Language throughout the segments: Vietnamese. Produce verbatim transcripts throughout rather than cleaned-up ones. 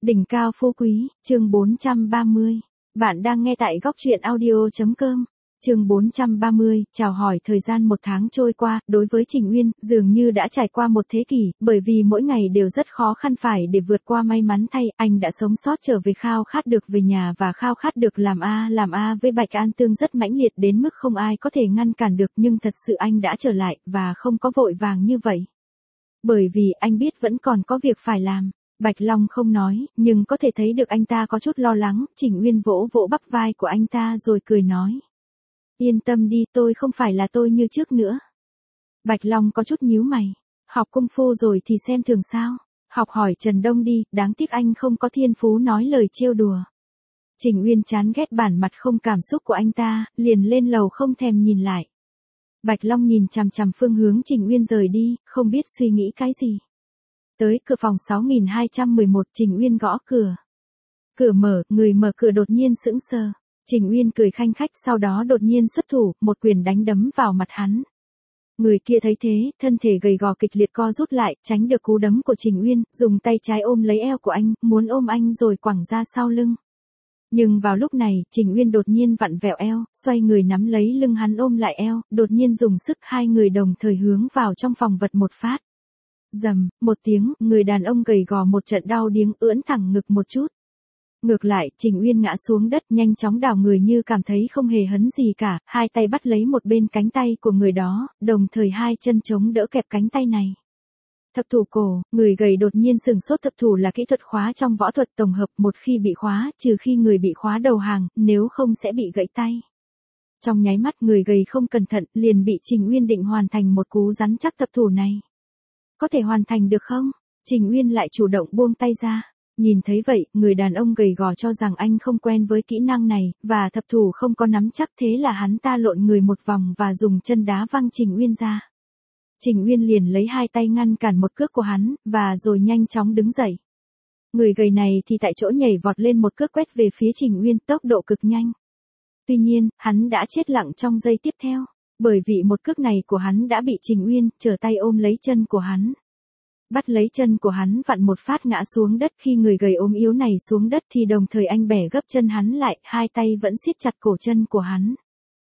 Đỉnh cao phú quý, chương bốn trăm ba mươi. Bạn đang nghe tại góc truyện audio chấm com. Chương bốn trăm ba mươi, chào hỏi thời gian một tháng trôi qua, đối với Trình Uyên, dường như đã trải qua một thế kỷ, bởi vì mỗi ngày đều rất khó khăn phải để vượt qua may mắn thay, anh đã sống sót trở về khao khát được về nhà và khao khát được làm A làm A với Bạch An Tương rất mãnh liệt đến mức không ai có thể ngăn cản được, nhưng thật sự anh đã trở lại, và không có vội vàng như vậy. Bởi vì anh biết vẫn còn có việc phải làm. Bạch Long không nói, nhưng có thể thấy được anh ta có chút lo lắng, Trình Uyên vỗ vỗ bắp vai của anh ta rồi cười nói. Yên tâm đi, tôi không phải là tôi như trước nữa. Bạch Long có chút nhíu mày, học công phu rồi thì xem thường sao, học hỏi Trần Đông đi, đáng tiếc anh không có thiên phú nói lời trêu đùa. Trình Uyên chán ghét bản mặt không cảm xúc của anh ta, liền lên lầu không thèm nhìn lại. Bạch Long nhìn chằm chằm phương hướng Trình Uyên rời đi, không biết suy nghĩ cái gì. Tới cửa phòng sáu nghìn hai trăm mười một, Trình Uyên gõ cửa. Cửa mở, người mở cửa đột nhiên sững sờ. Trình Uyên cười khanh khách, sau đó đột nhiên xuất thủ, một quyền đánh đấm vào mặt hắn. Người kia thấy thế, thân thể gầy gò kịch liệt co rút lại, tránh được cú đấm của Trình Uyên, dùng tay trái ôm lấy eo của anh, muốn ôm anh rồi quẳng ra sau lưng. Nhưng vào lúc này, Trình Uyên đột nhiên vặn vẹo eo, xoay người nắm lấy lưng hắn ôm lại eo, đột nhiên dùng sức, hai người đồng thời hướng vào trong phòng vật một phát. Rầm, một tiếng, người đàn ông gầy gò một trận đau điếng ưỡn thẳng ngực một chút. Ngược lại, Trình Uyên ngã xuống đất nhanh chóng đảo người như cảm thấy không hề hấn gì cả, hai tay bắt lấy một bên cánh tay của người đó, đồng thời hai chân chống đỡ kẹp cánh tay này. Thập thủ cổ, người gầy đột nhiên sừng sốt, thập thủ là kỹ thuật khóa trong võ thuật tổng hợp, một khi bị khóa, trừ khi người bị khóa đầu hàng, nếu không sẽ bị gãy tay. Trong nháy mắt người gầy không cẩn thận, liền bị Trình Uyên định hoàn thành một cú rắn chắc thập thủ này. Có thể hoàn thành được không? Trình Uyên lại chủ động buông tay ra. Nhìn thấy vậy, người đàn ông gầy gò cho rằng anh không quen với kỹ năng này, và thập thủ không có nắm chắc, thế là hắn ta lộn người một vòng và dùng chân đá văng Trình Uyên ra. Trình Uyên liền lấy hai tay ngăn cản một cước của hắn, và rồi nhanh chóng đứng dậy. Người gầy này thì tại chỗ nhảy vọt lên một cước quét về phía Trình Uyên, tốc độ cực nhanh. Tuy nhiên, hắn đã chết lặng trong giây tiếp theo, bởi vì một cước này của hắn đã bị Trình Uyên trở tay ôm lấy chân của hắn. Bắt lấy chân của hắn vặn một phát ngã xuống đất, khi người gầy ốm yếu này xuống đất thì đồng thời anh bẻ gấp chân hắn lại, hai tay vẫn siết chặt cổ chân của hắn.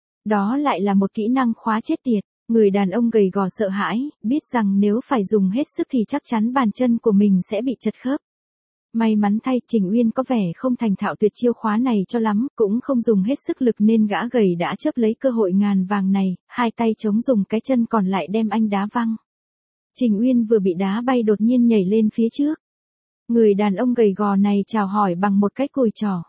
Đó lại là một kỹ năng khóa chết tiệt, người đàn ông gầy gò sợ hãi, biết rằng nếu phải dùng hết sức thì chắc chắn bàn chân của mình sẽ bị chật khớp. May mắn thay, Trình Uyên có vẻ không thành thạo tuyệt chiêu khóa này cho lắm, cũng không dùng hết sức lực nên gã gầy đã chớp lấy cơ hội ngàn vàng này, hai tay chống dùng cái chân còn lại đem anh đá văng. Trình Uyên vừa bị đá bay đột nhiên nhảy lên phía trước. Người đàn ông gầy gò này chào hỏi bằng một cái cùi trỏ.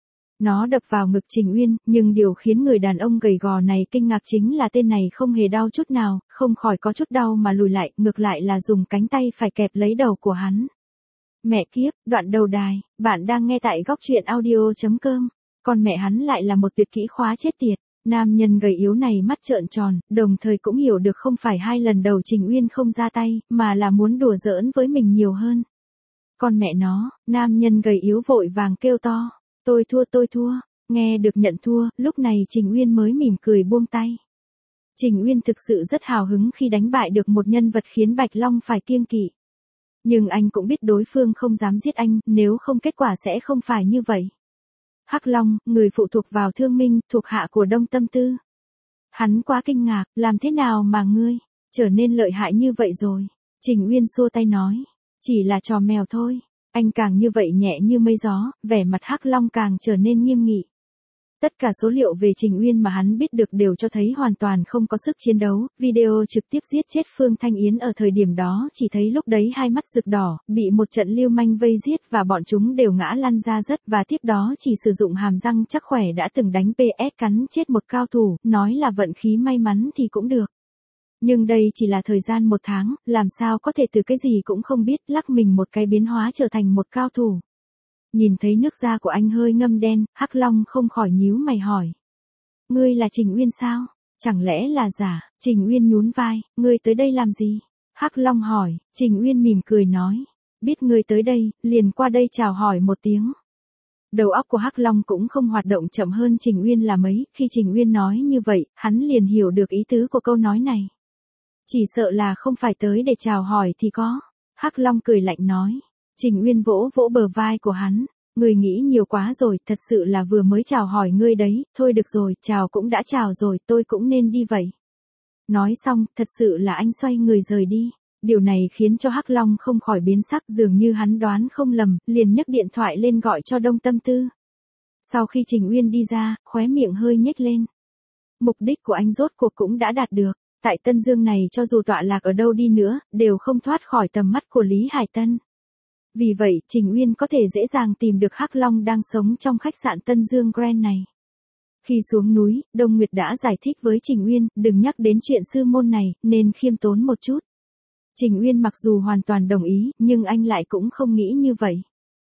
Nó đập vào ngực Trình Uyên, nhưng điều khiến người đàn ông gầy gò này kinh ngạc chính là tên này không hề đau chút nào, không khỏi có chút đau mà lùi lại, ngược lại là dùng cánh tay phải kẹp lấy đầu của hắn. Mẹ kiếp, đoạn đầu đài, bạn đang nghe tại góc truyện audio chấm com. Còn mẹ hắn lại là một tuyệt kỹ khóa chết tiệt. Nam nhân gầy yếu này mắt trợn tròn, đồng thời cũng hiểu được không phải hai lần đầu Trình Uyên không ra tay, mà là muốn đùa giỡn với mình nhiều hơn. Còn mẹ nó, nam nhân gầy yếu vội vàng kêu to, tôi thua tôi thua, nghe được nhận thua, lúc này Trình Uyên mới mỉm cười buông tay. Trình Uyên thực sự rất hào hứng khi đánh bại được một nhân vật khiến Bạch Long phải kiêng kỵ. Nhưng anh cũng biết đối phương không dám giết anh, nếu không kết quả sẽ không phải như vậy. Hắc Long, người phụ thuộc vào Thương Minh, thuộc hạ của Đông Tâm Tư. Hắn quá kinh ngạc, làm thế nào mà ngươi trở nên lợi hại như vậy rồi? Trình Uyên xua tay nói, chỉ là trò mèo thôi. Anh càng như vậy nhẹ như mây gió, vẻ mặt Hắc Long càng trở nên nghiêm nghị. Tất cả số liệu về Trình Uyên mà hắn biết được đều cho thấy hoàn toàn không có sức chiến đấu, video trực tiếp giết chết Phương Thanh Yến ở thời điểm đó chỉ thấy lúc đấy hai mắt rực đỏ, bị một trận lưu manh vây giết và bọn chúng đều ngã lăn ra đất, và tiếp đó chỉ sử dụng hàm răng chắc khỏe đã từng đánh pê ét cắn chết một cao thủ, nói là vận khí may mắn thì cũng được. Nhưng đây chỉ là thời gian một tháng, làm sao có thể từ cái gì cũng không biết lắc mình một cái biến hóa trở thành một cao thủ. Nhìn thấy nước da của anh hơi ngâm đen, Hắc Long không khỏi nhíu mày hỏi. Ngươi là Trình Uyên sao? Chẳng lẽ là giả? Trình Uyên nhún vai, ngươi tới đây làm gì? Hắc Long hỏi, Trình Uyên mỉm cười nói. Biết ngươi tới đây, liền qua đây chào hỏi một tiếng. Đầu óc của Hắc Long cũng không hoạt động chậm hơn Trình Uyên là mấy, khi Trình Uyên nói như vậy, hắn liền hiểu được ý tứ của câu nói này. Chỉ sợ là không phải tới để chào hỏi thì có. Hắc Long cười lạnh nói. Trình Uyên vỗ vỗ bờ vai của hắn. Ngươi nghĩ nhiều quá rồi, thật sự là vừa mới chào hỏi ngươi đấy, thôi được rồi, chào cũng đã chào rồi, tôi cũng nên đi vậy. Nói xong, thật sự là anh xoay người rời đi. Điều này khiến cho Hắc Long không khỏi biến sắc, dường như hắn đoán không lầm, liền nhấc điện thoại lên gọi cho Đông Tâm Tư. Sau khi Trình Uyên đi ra, khóe miệng hơi nhếch lên. Mục đích của anh rốt cuộc cũng đã đạt được. Tại Tân Dương này cho dù tọa lạc ở đâu đi nữa, đều không thoát khỏi tầm mắt của Lý Hải Tân. Vì vậy, Trình Uyên có thể dễ dàng tìm được Hắc Long đang sống trong khách sạn Tân Dương Grand này. Khi xuống núi, Đông Nguyệt đã giải thích với Trình Uyên, đừng nhắc đến chuyện sư môn này, nên khiêm tốn một chút. Trình Uyên mặc dù hoàn toàn đồng ý, nhưng anh lại cũng không nghĩ như vậy.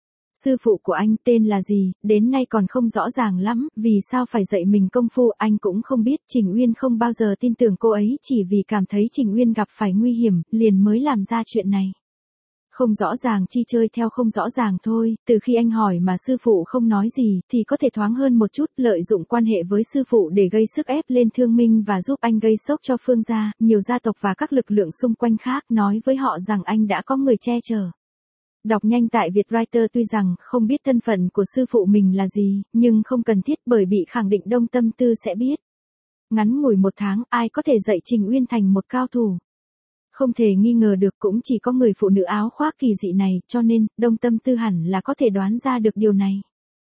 Sư phụ của anh tên là gì, đến nay còn không rõ ràng lắm, vì sao phải dạy mình công phu anh cũng không biết. Trình Uyên không bao giờ tin tưởng cô ấy, chỉ vì cảm thấy Trình Uyên gặp phải nguy hiểm, liền mới làm ra chuyện này. Không rõ ràng chi chơi theo không rõ ràng thôi, từ khi anh hỏi mà sư phụ không nói gì, thì có thể thoáng hơn một chút, lợi dụng quan hệ với sư phụ để gây sức ép lên Thương Minh và giúp anh gây sốc cho Phương gia, nhiều gia tộc và các lực lượng xung quanh khác, nói với họ rằng anh đã có người che chở. Đọc nhanh tại Vietwriter. Tuy rằng không biết thân phận của sư phụ mình là gì, nhưng không cần thiết, bởi bị khẳng định Đông Tâm Tư sẽ biết. Ngắn ngủi một tháng, ai có thể dạy Trình Uyên thành một cao thủ. Không thể nghi ngờ được, cũng chỉ có người phụ nữ áo khoác kỳ dị này, cho nên, Đông Tâm Tư hẳn là có thể đoán ra được điều này.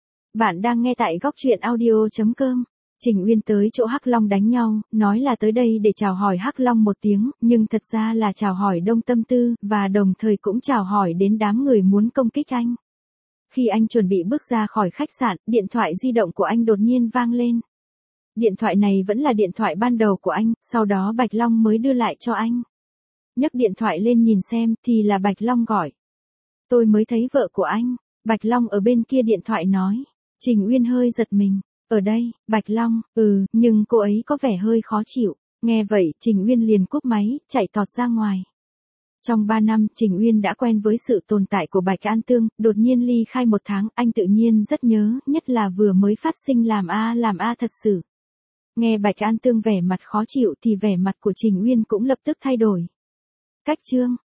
Bạn đang nghe tại góc truyện audio chấm com. Trình Uyên tới chỗ Hắc Long đánh nhau, nói là tới đây để chào hỏi Hắc Long một tiếng, nhưng thật ra là chào hỏi Đông Tâm Tư, và đồng thời cũng chào hỏi đến đám người muốn công kích anh. Khi anh chuẩn bị bước ra khỏi khách sạn, điện thoại di động của anh đột nhiên vang lên. Điện thoại này vẫn là điện thoại ban đầu của anh, sau đó Bạch Long mới đưa lại cho anh. Nhấc điện thoại lên nhìn xem, thì là Bạch Long gọi. Tôi mới thấy vợ của anh. Bạch Long ở bên kia điện thoại nói. Trình Uyên hơi giật mình. Ở đây, Bạch Long, ừ, nhưng cô ấy có vẻ hơi khó chịu. Nghe vậy, Trình Uyên liền cúp máy, chạy tọt ra ngoài. Trong ba năm, Trình Uyên đã quen với sự tồn tại của Bạch An Tương, đột nhiên ly khai một tháng, anh tự nhiên rất nhớ, nhất là vừa mới phát sinh làm a làm a thật sự. Nghe Bạch An Tương vẻ mặt khó chịu thì vẻ mặt của Trình Uyên cũng lập tức thay đổi. Cách chương